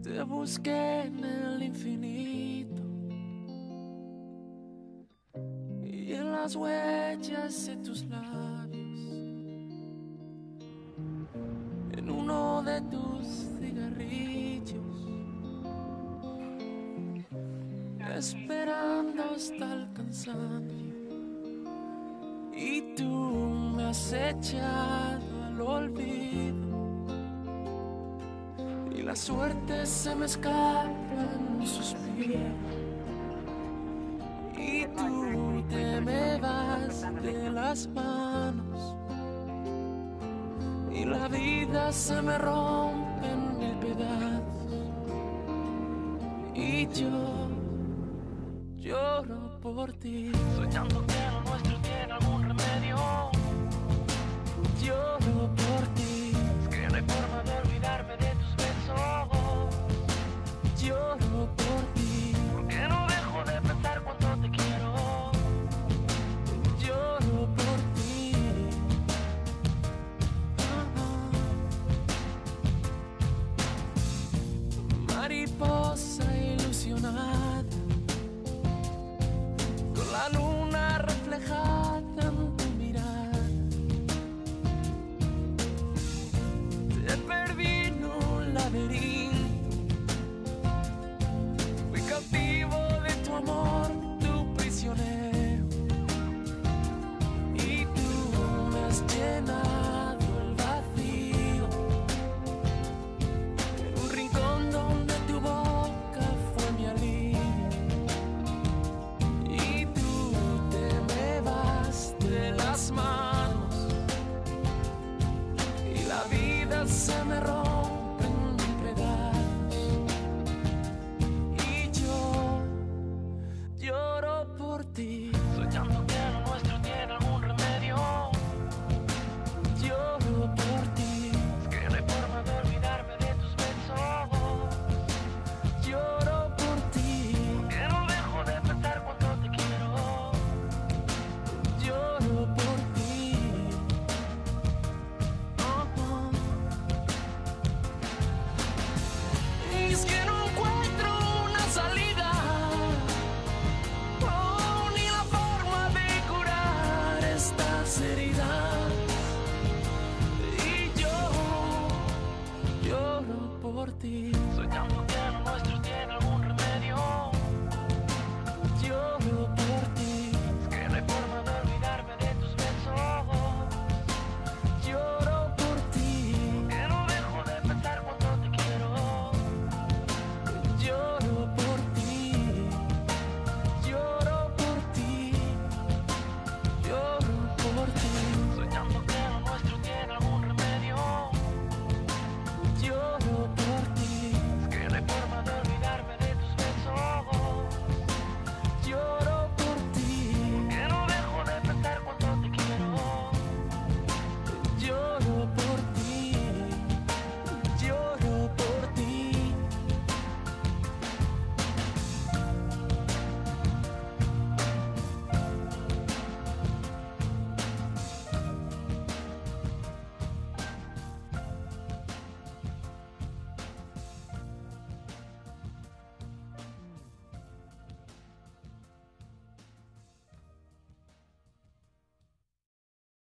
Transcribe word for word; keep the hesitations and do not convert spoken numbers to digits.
Te busqué en el infinito y en las huellas de tus labios, en uno de tus cigarrillos, esperando hasta el cansancio. Y tú me has echado al olvido y la suerte se me escapa en un suspiro. Y tú te me vas de las manos y la vida se me rompe en mil pedazos. Y yo lloro por ti, soñando que lo nuestro tiene algún remedio. Lloro por ti, es que no hay forma de olvidarme de tus besos. Lloro por ti, porque no dejo de pensar cuánto te quiero. Lloro por ti. Ah, ah. Mariposa ilusionada, con la luna reflejada en tu mirada, te perdí en un laberinto. Fui cautivo de tu amor, tu prisionero, y tú me has llenado el vacío en un rincón donde tu boca fue mi alivio. De las manos y la vida se me rompe en mil pedazos. Y yo lloro por ti, soñando que lo nuestro tiene algún remedio. Lloro por ti, es que no hay forma de olvidarme de tus besos. Lloro por ti, porque no dejo de pensar cuánto te quiero. Lloro por ti. Oh, oh. Y es que no encuentro una salida, oh, ni la forma de curar estas heridas. Y yo lloro por ti, soñando